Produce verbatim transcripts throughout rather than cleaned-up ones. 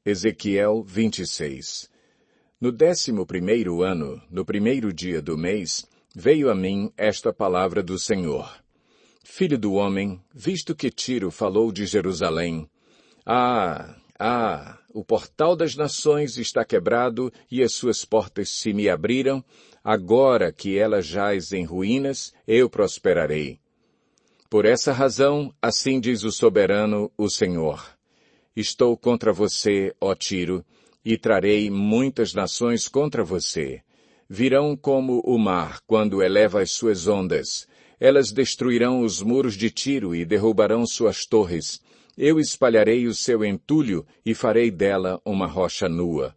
Ezequiel vinte e seis. No décimo primeiro ano, no primeiro dia do mês, veio a mim esta palavra do Senhor. Filho do homem, visto que Tiro falou de Jerusalém, Ah, ah, o portal das nações está quebrado e as suas portas se me abriram, agora que ela jaz em ruínas, eu prosperarei. Por essa razão, assim diz o soberano, o Senhor. Estou contra você, ó Tiro, e trarei muitas nações contra você. Virão como o mar quando eleva as suas ondas. Elas destruirão os muros de Tiro e derrubarão suas torres. Eu espalharei o seu entulho e farei dela uma rocha nua.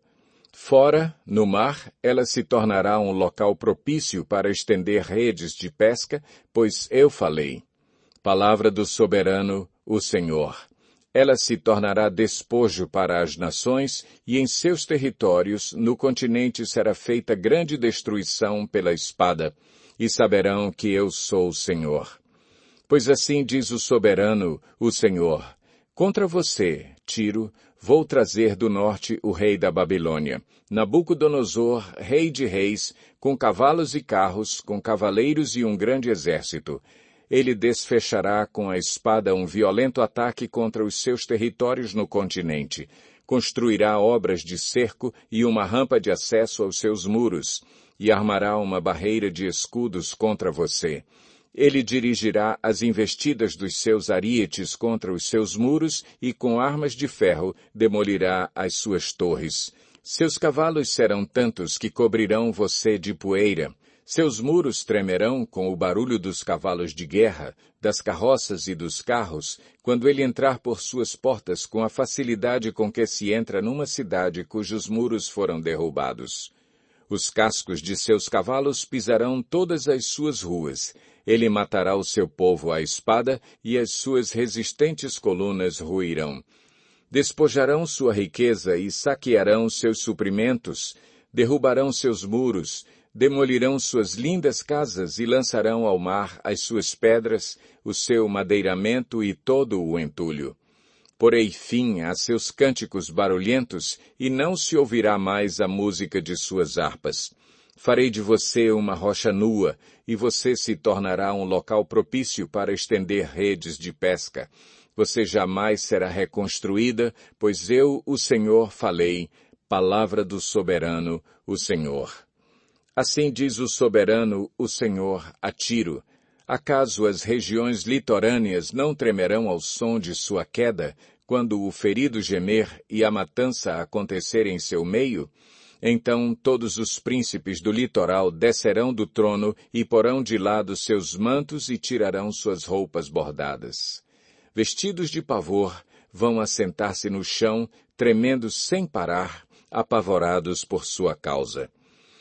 Fora, no mar, ela se tornará um local propício para estender redes de pesca, pois eu falei. Palavra do soberano, o Senhor. Ela se tornará despojo para as nações, e em seus territórios, no continente, será feita grande destruição pela espada, e saberão que eu sou o Senhor. Pois assim diz o soberano, o Senhor, contra você, Tiro, vou trazer do norte o rei da Babilônia, Nabucodonosor, rei de reis, com cavalos e carros, com cavaleiros e um grande exército. Ele desfechará com a espada um violento ataque contra os seus territórios no continente. Construirá obras de cerco e uma rampa de acesso aos seus muros, e armará uma barreira de escudos contra você. Ele dirigirá as investidas dos seus arietes contra os seus muros e com armas de ferro demolirá as suas torres. Seus cavalos serão tantos que cobrirão você de poeira. Seus muros tremerão com o barulho dos cavalos de guerra, das carroças e dos carros, quando ele entrar por suas portas com a facilidade com que se entra numa cidade cujos muros foram derrubados. Os cascos de seus cavalos pisarão todas as suas ruas. Ele matará o seu povo à espada e as suas resistentes colunas ruirão. Despojarão sua riqueza e saquearão seus suprimentos, derrubarão seus muros, demolirão suas lindas casas e lançarão ao mar as suas pedras, o seu madeiramento e todo o entulho. Porei fim a seus cânticos barulhentos e não se ouvirá mais a música de suas harpas. Farei de você uma rocha nua e você se tornará um local propício para estender redes de pesca. Você jamais será reconstruída, pois eu, o Senhor, falei, palavra do soberano, o Senhor. Assim diz o soberano, o Senhor, a Tiro. Acaso as regiões litorâneas não tremerão ao som de sua queda, quando o ferido gemer e a matança acontecer em seu meio? Então todos os príncipes do litoral descerão do trono e porão de lado seus mantos e tirarão suas roupas bordadas. Vestidos de pavor, vão assentar-se no chão, tremendo sem parar, apavorados por sua causa.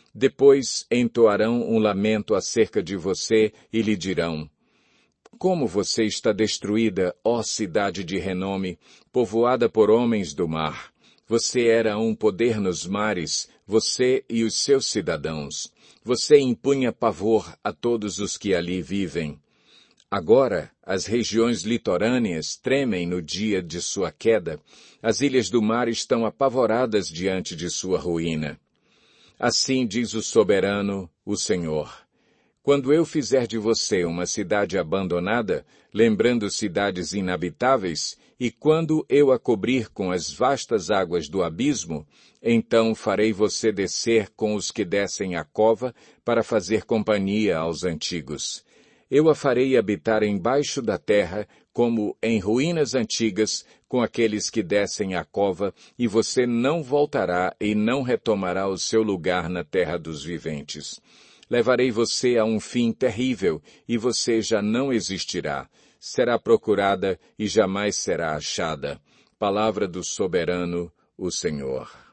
Depois entoarão um lamento acerca de você e lhe dirão, como você está destruída, ó cidade de renome, povoada por homens do mar. Você era um poder nos mares, você e os seus cidadãos. Você impunha pavor a todos os que ali vivem. Agora, as regiões litorâneas tremem no dia de sua queda. As ilhas do mar estão apavoradas diante de sua ruína. Assim diz o soberano, o Senhor. Quando eu fizer de você uma cidade abandonada, lembrando cidades inabitáveis, e quando eu a cobrir com as vastas águas do abismo, então farei você descer com os que descem à cova para fazer companhia aos antigos. Eu a farei habitar embaixo da terra, como em ruínas antigas, com aqueles que descem à cova, e você não voltará e não retomará o seu lugar na terra dos viventes. Levarei você a um fim terrível, e você já não existirá. Será procurada e jamais será achada. Palavra do soberano, o Senhor.